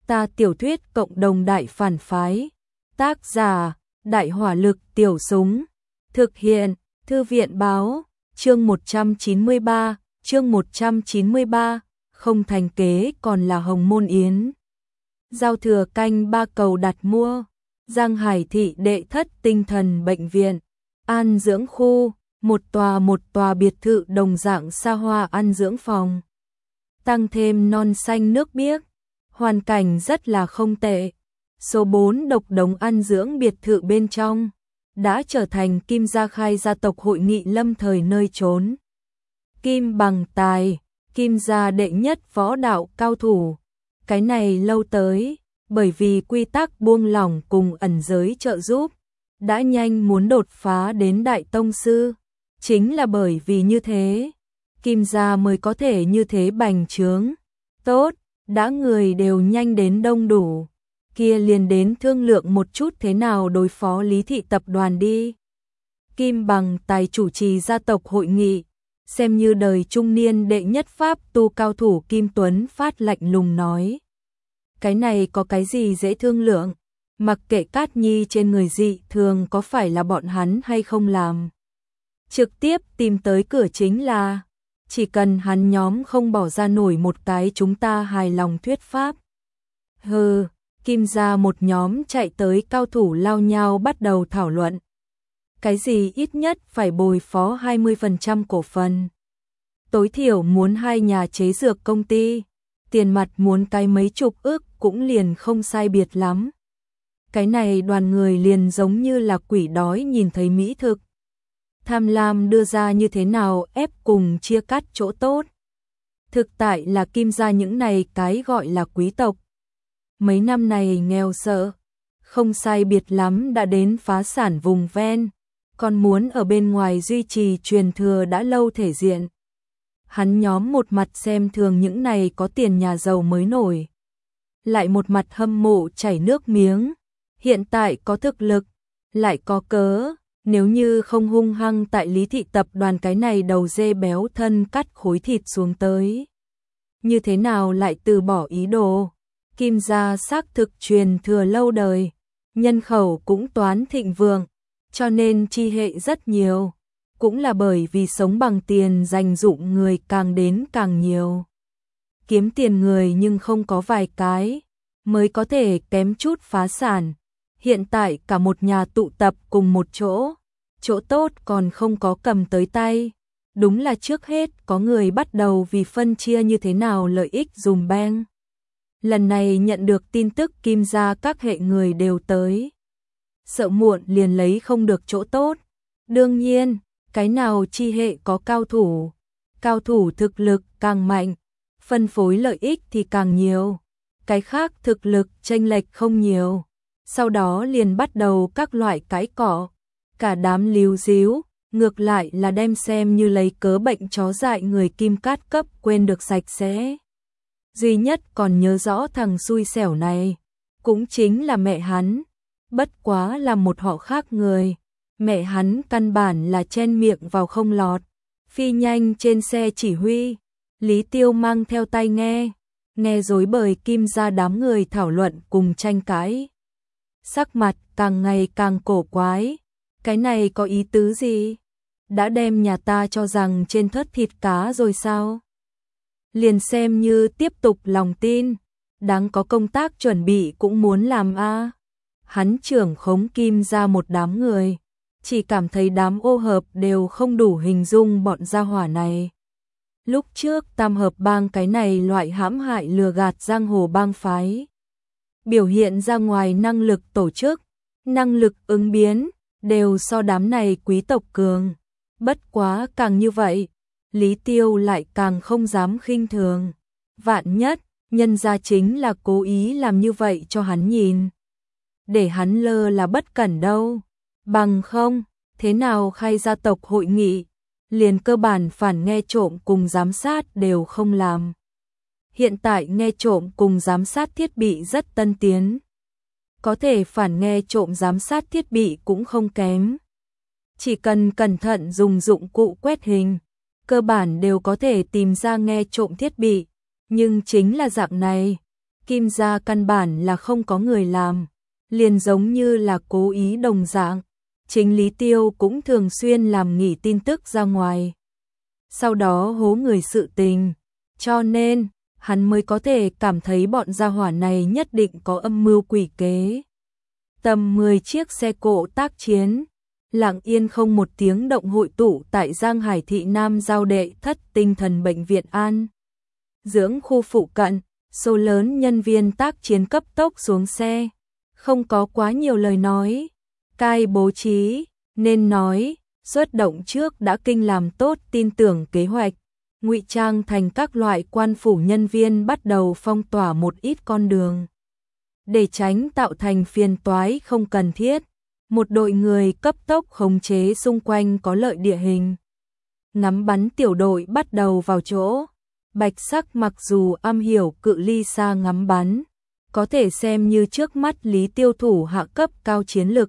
Ta tiểu thuyết cộng đồng đại phản phái. Tác giả: Đại hỏa lực tiểu súng. Thực hiện: Thư viện báo. Chương 193, không thành kế còn là hồng môn yến. Giao thừa canh 3 cầu đặt mua. Giang Hải thị đệ thất tinh thần bệnh viện, an dưỡng khu, một tòa biệt thự đồng dạng xa hoa ăn dưỡng phòng. Tăng thêm non xanh nước biếc, hoàn cảnh rất là không tệ. Số 4 độc đống ăn dưỡng biệt thự bên trong đã trở thành Kim gia khai gia tộc hội nghị lâm thời nơi trốn. Kim bằng tài, Kim gia đệ nhất võ đạo cao thủ. Cái này lâu tới, bởi vì quy tắc buông lỏng cùng ẩn giới trợ giúp, đã nhanh muốn đột phá đến đại tông sư. Chính là bởi vì như thế, Kim gia mới có thể như thế bành trướng. Tốt, đã người đều nhanh đến đông đủ, kia liền đến thương lượng một chút thế nào đối phó Lý thị tập đoàn đi. Kim bằng tài chủ trì gia tộc hội nghị, xem như đời trung niên đệ nhất pháp tu cao thủ Kim Tuấn Phát lạnh lùng nói. Cái này có cái gì dễ thương lượng, mặc kệ Cát Nhi trên người dị thường có phải là bọn hắn hay không làm. Trực tiếp tìm tới cửa chính là, chỉ cần hắn nhóm không bỏ ra nổi một cái chúng ta hài lòng thuyết pháp. Hừ, Kim gia một nhóm chạy tới cao thủ lao nhau bắt đầu thảo luận. Cái gì ít nhất phải bồi phó 20% cổ phần. Tối thiểu muốn 2 nhà chế dược công ty, tiền mặt muốn cái mấy chục ức cũng liền không sai biệt lắm. Cái này đoàn người liền giống như là quỷ đói nhìn thấy mỹ thực. Tham lam đưa ra như thế nào ép cùng chia cắt chỗ tốt. Thực tại là Kim gia những này cái gọi là quý tộc. Mấy năm này nghèo sợ, không sai biệt lắm đã đến phá sản vùng ven, còn muốn ở bên ngoài duy trì truyền thừa đã lâu thể diện. Hắn nhóm một mặt xem thường những này có tiền nhà giàu mới nổi, lại một mặt hâm mộ chảy nước miếng. Hiện tại có thực lực, lại có cớ, nếu như không hung hăng tại Lý thị tập đoàn cái này đầu dê béo thân cắt khối thịt xuống tới, như thế nào lại từ bỏ ý đồ. Kim gia xác thực truyền thừa lâu đời, nhân khẩu cũng toán thịnh vượng, cho nên chi hệ rất nhiều, cũng là bởi vì sống bằng tiền dành dụm người càng đến càng nhiều. Kiếm tiền người nhưng không có vài cái, mới có thể kém chút phá sản. Hiện tại cả một nhà tụ tập cùng một chỗ, chỗ tốt còn không có cầm tới tay. Đúng là trước hết có người bắt đầu vì phân chia như thế nào lợi ích dùm beng. Lần này nhận được tin tức Kim gia các hệ người đều tới. Sợ muộn liền lấy không được chỗ tốt. Đương nhiên, cái nào chi hệ có cao thủ thực lực càng mạnh, phân phối lợi ích thì càng nhiều. Cái khác thực lực chênh lệch không nhiều. Sau đó liền bắt đầu các loại cãi cọ, cả đám líu díu, ngược lại là đem xem như lấy cớ bệnh chó dại người Kim Cát cấp quên được sạch sẽ. Duy nhất còn nhớ rõ thằng xui xẻo này, cũng chính là mẹ hắn, bất quá là một họ khác người. Mẹ hắn căn bản là chen miệng vào không lọt, phi nhanh trên xe chỉ huy, Lý Tiêu mang theo tai nghe rối bời Kim gia đám người thảo luận cùng tranh cãi. Sắc mặt càng ngày càng cổ quái, cái này có ý tứ gì? Đã đem nhà ta cho rằng trên thớt thịt cá rồi sao? Liền xem như tiếp tục lòng tin, đáng có công tác chuẩn bị cũng muốn làm a. Hắn trưởng khống Kim gia một đám người, chỉ cảm thấy đám ô hợp đều không đủ hình dung bọn gia hỏa này. Lúc trước tam hợp bang cái này loại hãm hại lừa gạt giang hồ bang phái, biểu hiện ra ngoài năng lực tổ chức, năng lực ứng biến, đều so đám này quý tộc cường. Bất quá càng như vậy, Lý Tiêu lại càng không dám khinh thường. Vạn nhất, nhân gia chính là cố ý làm như vậy cho hắn nhìn, để hắn lơ là bất cẩn đâu. Bằng không, thế nào khai gia tộc hội nghị, liền cơ bản phản nghe trộm cùng giám sát đều không làm. Hiện tại nghe trộm cùng giám sát thiết bị rất tân tiến, có thể phản nghe trộm giám sát thiết bị cũng không kém. Chỉ cần cẩn thận dùng dụng cụ quét hình, cơ bản đều có thể tìm ra nghe trộm thiết bị. Nhưng chính là dạng này, Kim gia căn bản là không có người làm, liền giống như là cố ý đồng dạng. Chính Lý Tiêu cũng thường xuyên làm nghỉ tin tức ra ngoài, sau đó hố người sự tình, cho nên hắn mới có thể cảm thấy bọn gia hỏa này nhất định có âm mưu quỷ kế. Tầm 10 chiếc xe cộ tác chiến, lặng yên không một tiếng động hội tụ tại Giang Hải thị Nam Giao Đệ Thất Tinh Thần Bệnh viện An dưỡng khu phụ cận, số lớn nhân viên tác chiến cấp tốc xuống xe, không có quá nhiều lời nói. Cai bố trí, nên nói, xuất động trước đã kinh làm tốt tin tưởng kế hoạch, ngụy trang thành các loại quan phủ nhân viên bắt đầu phong tỏa một ít con đường. Để tránh tạo thành phiền toái không cần thiết, một đội người cấp tốc khống chế xung quanh có lợi địa hình. Ngắm bắn tiểu đội bắt đầu vào chỗ, Bạch Sắc mặc dù am hiểu cự ly xa ngắm bắn, có thể xem như trước mắt Lý Tiêu thủ hạ cấp cao chiến lực.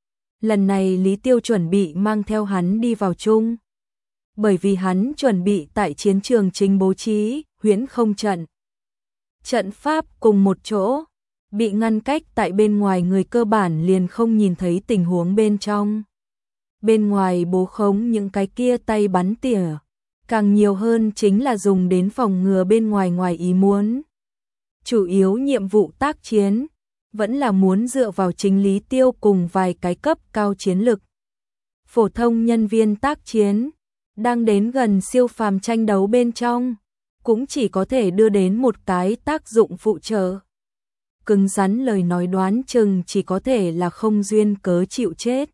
Lần này Lý Tiêu chuẩn bị mang theo hắn đi vào chung, bởi vì hắn chuẩn bị tại chiến trường chính bố trí huyễn không trận. Trận pháp cùng một chỗ, bị ngăn cách tại bên ngoài, người cơ bản liền không nhìn thấy tình huống bên trong. Bên ngoài bố khống những cái kia tay bắn tỉa, càng nhiều hơn chính là dùng đến phòng ngừa bên ngoài ngoài ý muốn. Chủ yếu nhiệm vụ tác chiến vẫn là muốn dựa vào chính Lý Tiêu cùng vài cái cấp cao chiến lực. Phổ thông nhân viên tác chiến đang đến gần siêu phàm tranh đấu bên trong, cũng chỉ có thể đưa đến một cái tác dụng phụ trợ. Cứng rắn lời nói đoán chừng chỉ có thể là không duyên cớ chịu chết.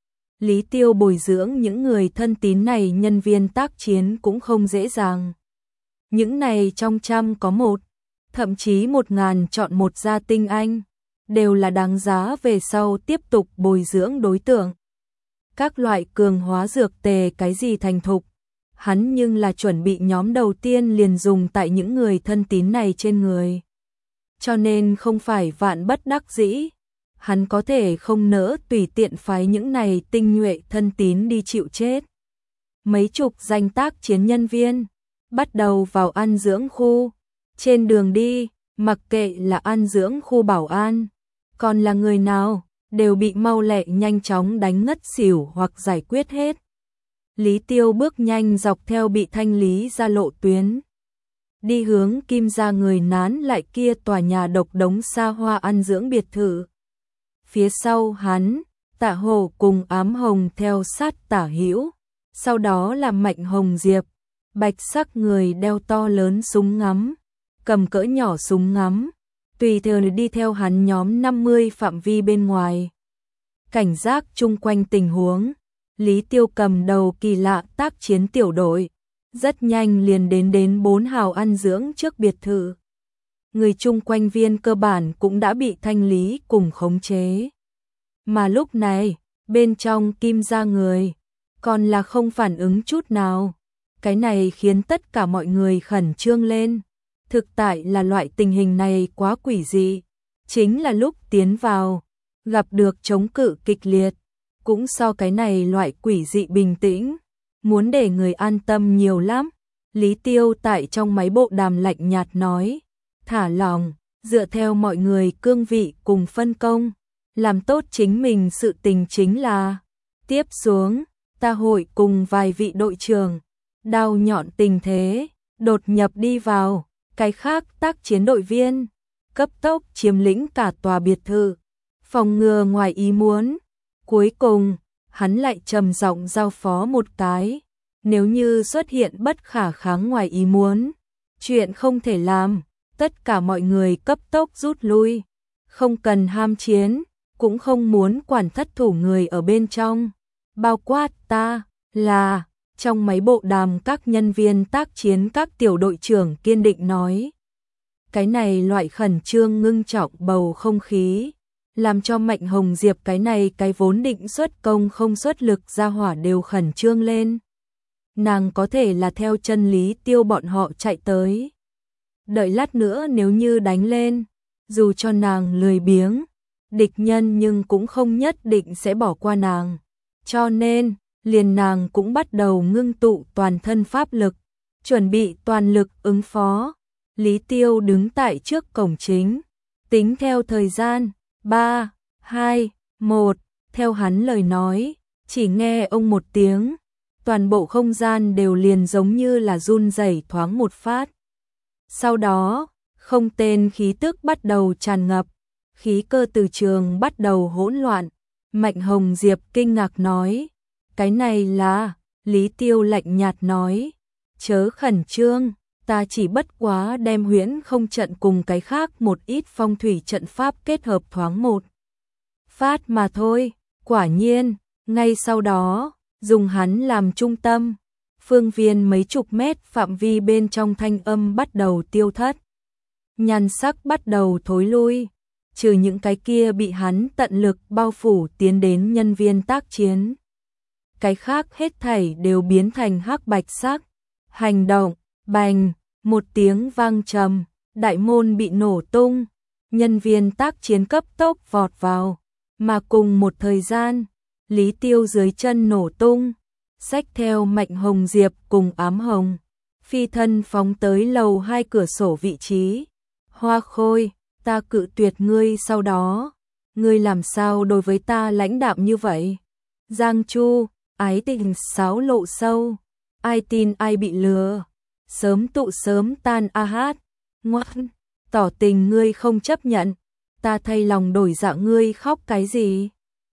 Lý Tiêu bồi dưỡng những người thân tín này nhân viên tác chiến cũng không dễ dàng. Những này trong trăm có một, thậm chí 1000 chọn một gia tinh anh, đều là đáng giá về sau tiếp tục bồi dưỡng đối tượng. Các loại cường hóa dược tề cái gì thành thục, hắn nhưng là chuẩn bị nhóm đầu tiên liền dùng tại những người thân tín này trên người. Cho nên không phải vạn bất đắc dĩ, hắn có thể không nỡ tùy tiện phái những này tinh nhuệ thân tín đi chịu chết. Mấy chục danh tác chiến nhân viên bắt đầu vào an dưỡng khu. Trên đường đi, mặc kệ là an dưỡng khu bảo an, còn là người nào, đều bị mau lẹ nhanh chóng đánh ngất xỉu hoặc giải quyết hết. Lý Tiêu bước nhanh dọc theo bị thanh lý ra lộ tuyến, đi hướng Kim gia người nán lại kia tòa nhà độc đống xa hoa an dưỡng biệt thự. Phía sau hắn, Tạ Hổ cùng Ám Hồng theo sát tả hữu, sau đó là Mạnh Hồng Diệp, Bạch Sắc người đeo to lớn súng ngắm, cầm cỡ nhỏ súng ngắm, tùy thời đi theo hắn nhóm 50 phạm vi bên ngoài. Cảnh giác chung quanh tình huống, Lý Tiêu cầm đầu kỳ lạ tác chiến tiểu đội, rất nhanh liền đến 4 hào ăn dưỡng trước biệt thự. Người chung quanh viên cơ bản cũng đã bị thanh lý cùng khống chế. Mà lúc này, bên trong Kim gia người, còn là không phản ứng chút nào. Cái này khiến tất cả mọi người khẩn trương lên. Thực tại là loại tình hình này quá quỷ dị. Chính là lúc tiến vào, gặp được chống cự kịch liệt. Cũng so cái này loại quỷ dị bình tĩnh. Muốn để người an tâm nhiều lắm. Lý Tiêu tại trong máy bộ đàm lạnh nhạt nói. Thả lòng, dựa theo mọi người cương vị cùng phân công. Làm tốt chính mình, sự tình chính là. Tiếp xuống, ta hội cùng vài vị đội trưởng đao nhọn tình thế, đột nhập đi vào. Cái khác tác chiến đội viên cấp tốc chiếm lĩnh cả tòa biệt thự, phòng ngừa ngoài ý muốn. Cuối cùng, hắn lại trầm giọng giao phó một cái, nếu như xuất hiện bất khả kháng ngoài ý muốn, chuyện không thể làm, tất cả mọi người cấp tốc rút lui, không cần ham chiến, cũng không muốn quản thất thủ người ở bên trong, bao quát ta. Là trong máy bộ đàm các nhân viên tác chiến các tiểu đội trưởng kiên định nói. Cái này loại khẩn trương ngưng trọng bầu không khí, làm cho Mạnh Hồng Diệp cái này cái vốn định xuất công không xuất lực ra hỏa đều khẩn trương lên. Nàng có thể là theo chân Lý Tiêu bọn họ chạy tới. Đợi lát nữa nếu như đánh lên, dù cho nàng lười biếng, địch nhân nhưng cũng không nhất định sẽ bỏ qua nàng. Cho nên, liền nàng cũng bắt đầu ngưng tụ toàn thân pháp lực, chuẩn bị toàn lực ứng phó. Lý Tiêu đứng tại trước cổng chính, tính theo thời gian, 3, 2, 1, theo hắn lời nói, chỉ nghe ông một tiếng, toàn bộ không gian đều liền giống như là run rẩy thoáng một phát. Sau đó, không tên khí tức bắt đầu tràn ngập, khí cơ từ trường bắt đầu hỗn loạn. Mạnh Hồng Diệp kinh ngạc nói, cái này là, Lý Tiêu lạnh nhạt nói, chớ khẩn trương, ta chỉ bất quá đem huyễn không trận cùng cái khác một ít phong thủy trận pháp kết hợp thoáng một phát mà thôi. Quả nhiên, ngay sau đó, dùng hắn làm trung tâm, phương viên mấy chục mét phạm vi bên trong thanh âm bắt đầu tiêu thất. Nhan sắc bắt đầu thối lui, trừ những cái kia bị hắn tận lực bao phủ tiến đến nhân viên tác chiến. Cái khác hết thảy đều biến thành hắc bạch sắc. Hành động, bành, một tiếng vang trầm, đại môn bị nổ tung, nhân viên tác chiến cấp tốc vọt vào, mà cùng một thời gian, Lý Tiêu dưới chân nổ tung, xách theo Mạnh Hồng Diệp cùng Ám Hồng, phi thân phóng tới lầu 2 cửa sổ vị trí. Hoa Khôi, ta cự tuyệt ngươi, sau đó, ngươi làm sao đối với ta lãnh đạm như vậy? Giang Chu, ái tình xáo lộ sâu, ai tin ai bị lừa, sớm tụ sớm tan a hát, ngoan, tỏ tình ngươi không chấp nhận, ta thay lòng đổi dạ, ngươi khóc cái gì?